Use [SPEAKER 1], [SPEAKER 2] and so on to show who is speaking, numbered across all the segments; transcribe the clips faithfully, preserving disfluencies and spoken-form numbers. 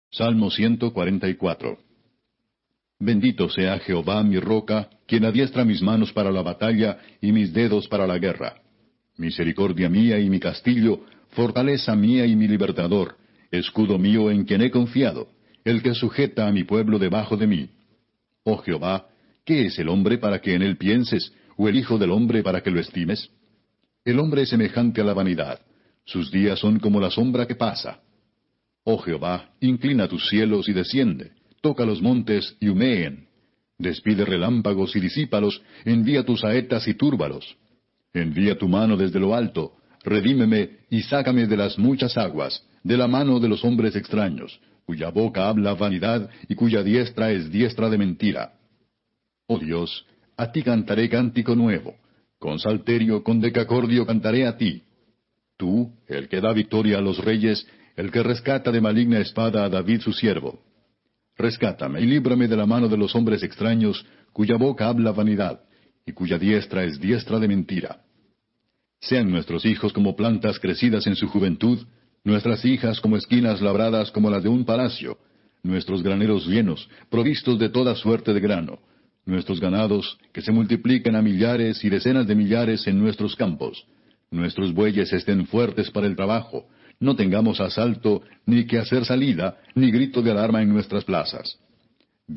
[SPEAKER 1] Salmo ciento cuarenta y cuatro. Bendito sea Jehová mi roca, quien adiestra mis manos para la batalla y mis dedos para la guerra. Misericordia mía y mi castillo, fortaleza mía y mi libertador, escudo mío en quien he confiado, el que sujeta a mi pueblo debajo de mí. Oh Jehová, ¿qué es el hombre para que en él pienses, o el hijo del hombre para que lo estimes? El hombre es semejante a la vanidad, sus días son como la sombra que pasa. Oh Jehová, inclina tus cielos y desciende, toca los montes y humeen. Despide relámpagos y disípalos, envía tus saetas y túrbalos. Envía tu mano desde lo alto, redímeme y sácame de las muchas aguas, de la mano de los hombres extraños, cuya boca habla vanidad y cuya diestra es diestra de mentira. Oh Dios, a ti cantaré cántico nuevo, con salterio, con decacordio cantaré a ti. Tú, el que da victoria a los reyes, el que rescata de maligna espada a David su siervo. Rescátame y líbrame de la mano de los hombres extraños, cuya boca habla vanidad, y cuya diestra es diestra de mentira. Sean nuestros hijos como plantas crecidas en su juventud, nuestras hijas como esquinas labradas como las de un palacio, nuestros graneros llenos, provistos de toda suerte de grano, nuestros ganados que se multipliquen a millares y decenas de millares en nuestros campos, nuestros bueyes estén fuertes para el trabajo, no tengamos asalto, ni que hacer salida, ni grito de alarma en nuestras plazas.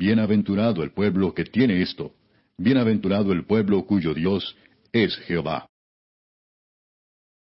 [SPEAKER 1] Bienaventurado el pueblo que tiene esto, bienaventurado el pueblo cuyo Dios es Jehová.